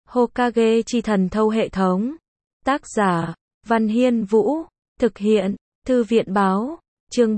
Hokage chi thần thâu hệ thống. Tác giả, Văn Hiên Vũ. Thực hiện, Thư viện Báo. Chương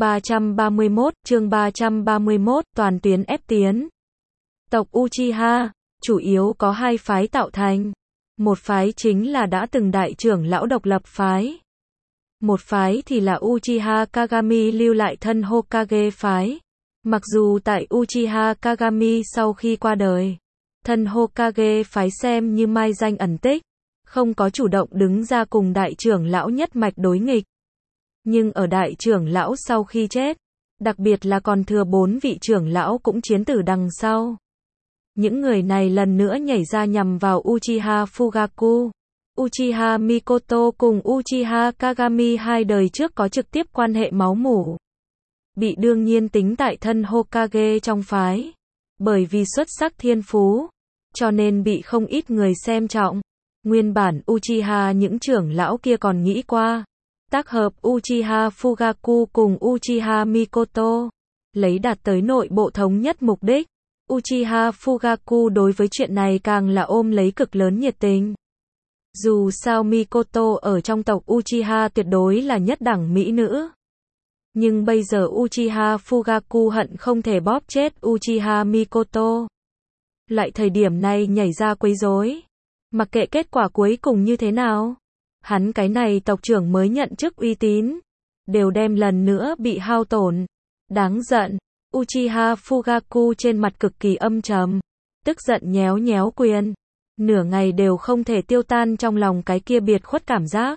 331, toàn tuyến ép tiến. Tộc Uchiha, chủ yếu có hai phái tạo thành. Một phái chính là đã từng đại trưởng lão độc lập phái. Một phái thì là Uchiha Kagami lưu lại thân Hokage phái. Mặc dù tại Uchiha Kagami sau khi qua đời, thân Hokage phái xem như mai danh ẩn tích, không có chủ động đứng ra cùng đại trưởng lão nhất mạch đối nghịch. Nhưng ở đại trưởng lão sau khi chết, đặc biệt là còn thừa 4 vị trưởng lão cũng chiến tử đằng sau. Những người này lần nữa nhảy ra nhằm vào Uchiha Fugaku. Uchiha Mikoto cùng Uchiha Kagami hai đời trước có trực tiếp quan hệ máu mủ. Bị đương nhiên tính tại thân Hokage trong phái. Bởi vì xuất sắc thiên phú, cho nên bị không ít người xem trọng. Nguyên bản Uchiha những trưởng lão kia còn nghĩ qua tác hợp Uchiha Fugaku cùng Uchiha Mikoto, lấy đạt tới nội bộ thống nhất mục đích. Uchiha Fugaku đối với chuyện này càng là ôm lấy cực lớn nhiệt tình. Dù sao Mikoto ở trong tộc Uchiha tuyệt đối là nhất đẳng mỹ nữ. Nhưng bây giờ Uchiha Fugaku hận không thể bóp chết Uchiha Mikoto. Lại thời điểm này nhảy ra quấy rối. Mặc kệ kết quả cuối cùng như thế nào, hắn cái này tộc trưởng mới nhận chức uy tín, đều đem lần nữa bị hao tổn. Đáng giận, Uchiha Fugaku trên mặt cực kỳ âm trầm, tức giận nhéo nhéo quyền. Nửa ngày đều không thể tiêu tan trong lòng cái kia biệt khuất cảm giác.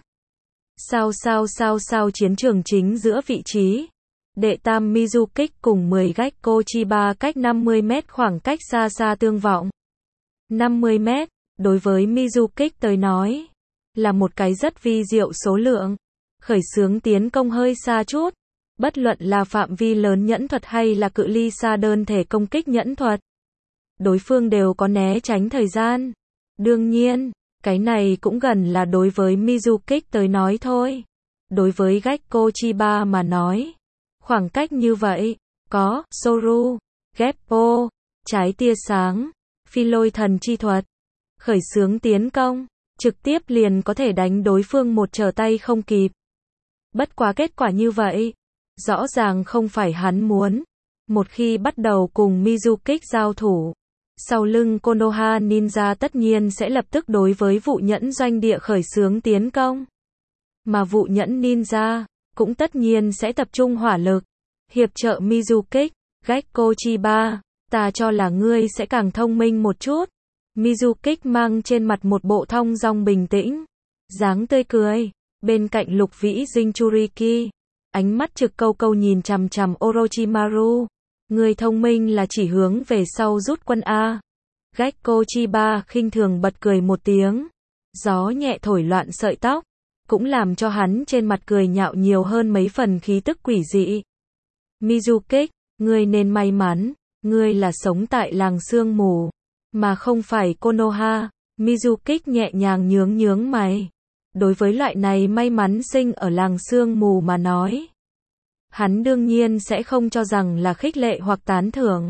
Sao chiến trường chính giữa vị trí. Đệ tam Mizukage cùng 10 Gekko Chiba cách 50 mét khoảng cách xa xa tương vọng. 50 mét, đối với Mizukage tới nói, là một cái rất vi diệu số lượng. Khởi xướng tiến công hơi xa chút. Bất luận là phạm vi lớn nhẫn thuật hay là cự ly xa đơn thể công kích nhẫn thuật, đối phương đều có né tránh thời gian. Đương nhiên, cái này cũng gần là đối với Mizukage tới nói thôi. Đối với Gekko Chiba mà nói, khoảng cách như vậy, có Soru, Geppo, trái tia sáng, phi lôi thần chi thuật, khởi xướng tiến công, trực tiếp liền có thể đánh đối phương một trở tay không kịp. Bất quá kết quả như vậy, rõ ràng không phải hắn muốn. Một khi bắt đầu cùng Mizukage giao thủ, sau lưng Konoha Ninja tất nhiên sẽ lập tức đối với vụ nhẫn doanh địa khởi xướng tiến công. Mà vụ nhẫn Ninja cũng tất nhiên sẽ tập trung hỏa lực, hiệp trợ Mizukage. Gekko Chiba, ta cho là ngươi sẽ càng thông minh một chút. Mizukage mang trên mặt một bộ thong dong bình tĩnh, dáng tươi cười, bên cạnh Lục Vĩ Jinchuriki, ánh mắt trực câu nhìn chằm chằm Orochimaru. Người thông minh là chỉ hướng về sau rút quân A. Gekko Chiba khinh thường bật cười một tiếng. Gió nhẹ thổi loạn sợi tóc, cũng làm cho hắn trên mặt cười nhạo nhiều hơn mấy phần khí tức quỷ dị. Mizukage, ngươi nên may mắn, ngươi là sống tại làng sương mù, mà không phải Konoha. Mizukage nhẹ nhàng nhướng mày. Đối với loại này may mắn sinh ở làng sương mù mà nói, hắn đương nhiên sẽ không cho rằng là khích lệ hoặc tán thưởng.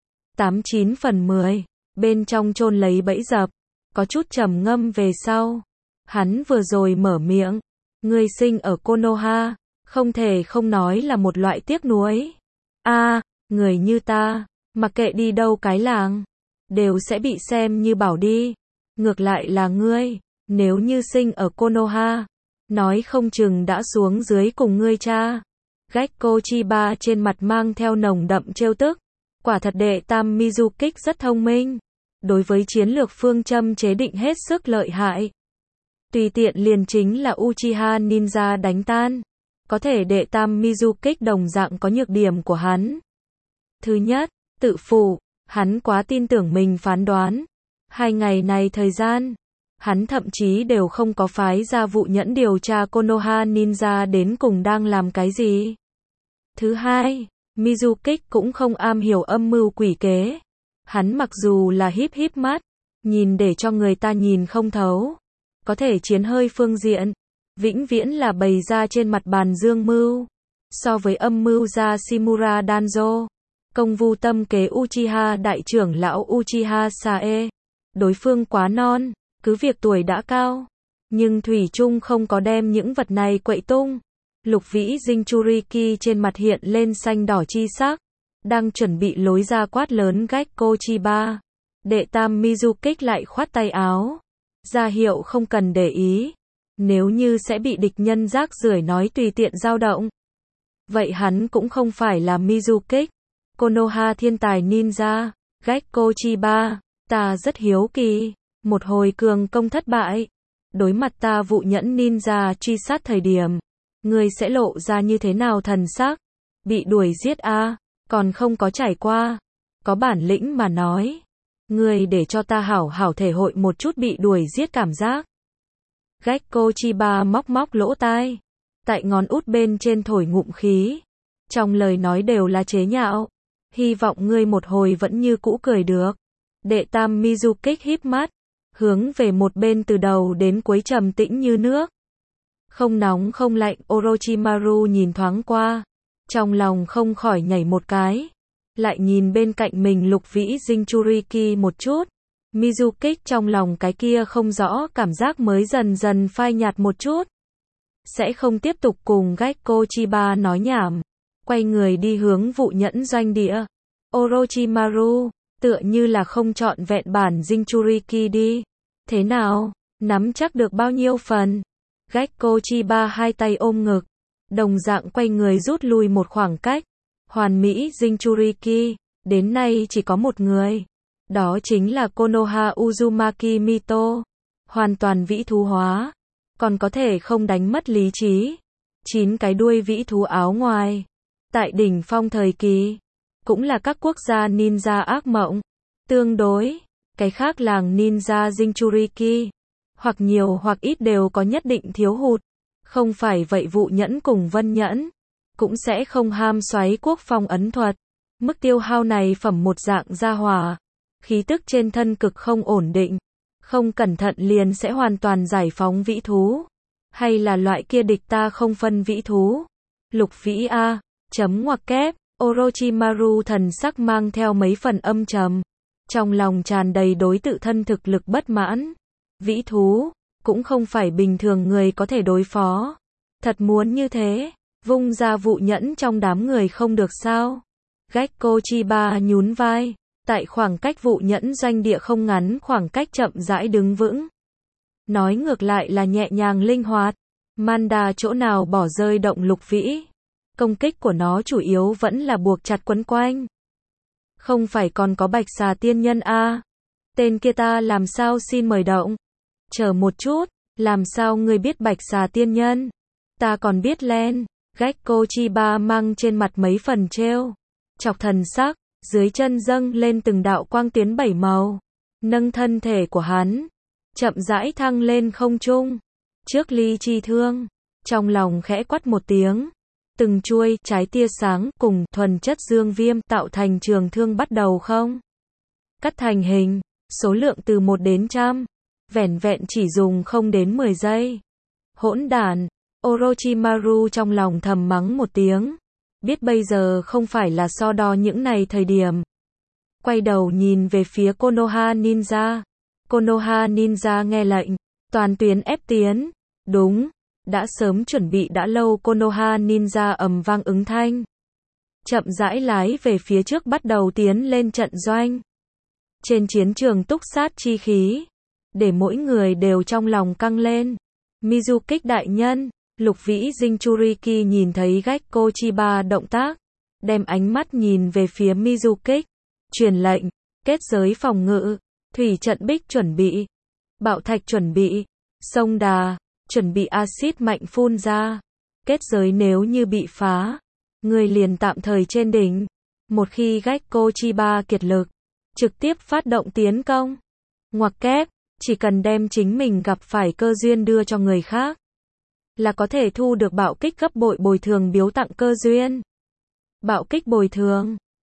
89 phần 10, bên trong chôn lấy bẫy dập, có chút trầm ngâm về sau. Hắn vừa rồi mở miệng, ngươi sinh ở Konoha, không thể không nói là một loại tiếc nuối. Người như ta, mặc kệ đi đâu cái làng, đều sẽ bị xem như bảo đi. Ngược lại là ngươi, nếu như sinh ở Konoha, nói không chừng đã xuống dưới cùng ngươi cha. Gekko Chiba trên mặt mang theo nồng đậm trêu tức. Quả thật đệ tam Mizukage rất thông minh. Đối với chiến lược phương châm chế định hết sức lợi hại. Tùy tiện liền chính là Uchiha Ninja đánh tan. Có thể đệ tam Mizukage đồng dạng có nhược điểm của hắn. Thứ nhất, tự phụ. Hắn quá tin tưởng mình phán đoán. 2 ngày này thời gian, hắn thậm chí đều không có phái ra vụ nhẫn điều tra Konoha Ninja đến cùng đang làm cái gì. Thứ hai, Mizukage cũng không am hiểu âm mưu quỷ kế. Hắn mặc dù là híp mắt, nhìn để cho người ta nhìn không thấu, có thể chiến hơi phương diện, vĩnh viễn là bày ra trên mặt bàn dương mưu. So với âm mưu gia Shimura Danzo, công vu tâm kế Uchiha đại trưởng lão Uchiha Sae, đối phương quá non. Cứ việc tuổi đã cao, nhưng Thủy Chung không có đem những vật này quậy tung. Lục Vĩ Jinchuriki trên mặt hiện lên xanh đỏ chi sắc, đang chuẩn bị lối ra quát lớn Gekko Chiba. Đệ tam Mizukage lại khoát tay áo, ra hiệu không cần để ý, nếu như sẽ bị địch nhân rác rưởi nói tùy tiện dao động. Vậy hắn cũng không phải là Mizukage, Konoha thiên tài ninja, Gekko Chiba, ta rất hiếu kỳ, một hồi cường công thất bại, đối mặt ta vụ nhẫn ninja truy sát thời điểm, người sẽ lộ ra như thế nào thần sắc? Bị đuổi giết a, còn không có trải qua, có bản lĩnh mà nói, người để cho ta hảo hảo thể hội một chút bị đuổi giết cảm giác. Gekko Chiba móc móc lỗ tai, tại ngón út bên trên thổi ngụm khí, trong lời nói đều là chế nhạo, hy vọng ngươi một hồi vẫn như cũ cười được. Đệ tam Mizukage híp mắt, hướng về một bên từ đầu đến cuối trầm tĩnh như nước. Không nóng không lạnh, Orochimaru nhìn thoáng qua, trong lòng không khỏi nhảy một cái, lại nhìn bên cạnh mình Lục Vĩ Jinchuriki một chút. Mizukage trong lòng cái kia không rõ cảm giác mới dần dần phai nhạt một chút. Sẽ không tiếp tục cùng Gekko Chiba nói nhảm, quay người đi hướng vụ nhẫn doanh địa. Orochimaru, tựa như là không trọn vẹn bản Jinchuriki đi. Thế nào, nắm chắc được bao nhiêu phần? Gekko Chiba hai tay ôm ngực, đồng dạng quay người rút lui một khoảng cách. Hoàn mỹ Jinchuriki, đến nay chỉ có một người. Đó chính là Konoha Uzumaki Mito. Hoàn toàn vĩ thú hóa, còn có thể không đánh mất lý trí. 9 cái đuôi vĩ thú áo ngoài. Tại đỉnh phong thời kỳ, cũng là các quốc gia ninja ác mộng. Tương đối, cái khác làng ninja Jinchuriki, hoặc nhiều hoặc ít đều có nhất định thiếu hụt. Không phải vậy vụ nhẫn cùng vân nhẫn, cũng sẽ không ham xoáy quốc phong ấn thuật. Mức tiêu hao này phẩm một dạng gia hỏa, khí tức trên thân cực không ổn định, không cẩn thận liền sẽ hoàn toàn giải phóng vĩ thú. Hay là loại kia địch ta không phân vĩ thú. Lục Vĩ A, chấm ngoặc kép, Orochimaru thần sắc mang theo mấy phần âm trầm, trong lòng tràn đầy đối tự thân thực lực bất mãn. Vĩ thú, cũng không phải bình thường người có thể đối phó. Thật muốn như thế, vung ra vụ nhẫn trong đám người không được sao? Gekko Chiba nhún vai, tại khoảng cách vụ nhẫn doanh địa không ngắn khoảng cách chậm rãi đứng vững. Nói ngược lại là nhẹ nhàng linh hoạt. Manda chỗ nào bỏ rơi động Lục Vĩ. Công kích của nó chủ yếu vẫn là buộc chặt quấn quanh. Không phải còn có Bạch Xà Tiên Nhân a? Tên kia ta làm sao xin mời động? Chờ một chút, làm sao ngươi biết Bạch Xà Tiên Nhân? Ta còn biết Len. Gekko Chiba mang trên mặt mấy phần trêu chọc thần sắc, dưới chân dâng lên từng đạo quang tuyến 7 màu, nâng thân thể của hắn, chậm rãi thăng lên không trung. Trước ly chi thương, trong lòng khẽ quát một tiếng, từng chuôi trái tia sáng cùng thuần chất dương viêm tạo thành trường thương bắt đầu không cắt thành hình, số lượng từ 1 đến 100, vẻn vẹn chỉ dùng không đến 10 giây. Hỗn đản, Orochimaru trong lòng thầm mắng một tiếng, biết bây giờ không phải là so đo những này thời điểm. Quay đầu nhìn về phía Konoha Ninja. Konoha Ninja nghe lệnh, toàn tuyến ép tiến. Đúng, đã sớm chuẩn bị đã lâu. Konoha Ninja ầm vang ứng thanh, chậm rãi lái về phía trước bắt đầu tiến lên trận doanh. Trên chiến trường túc sát chi khí, để mỗi người đều trong lòng căng lên. Mizukage đại nhân, Lục Vĩ Jinchuriki nhìn thấy Gekko Chiba động tác, đem ánh mắt nhìn về phía Mizukage, truyền lệnh, kết giới phòng ngự, thủy trận bích chuẩn bị, bạo thạch chuẩn bị, sông đà, chuẩn bị axit mạnh phun ra. Kết giới nếu như bị phá, người liền tạm thời trên đỉnh. Một khi Gekko Chiba kiệt lực, trực tiếp phát động tiến công. Ngoặc kép, chỉ cần đem chính mình gặp phải cơ duyên đưa cho người khác, là có thể thu được bạo kích gấp bội bồi thường biếu tặng cơ duyên. Bạo kích bồi thường,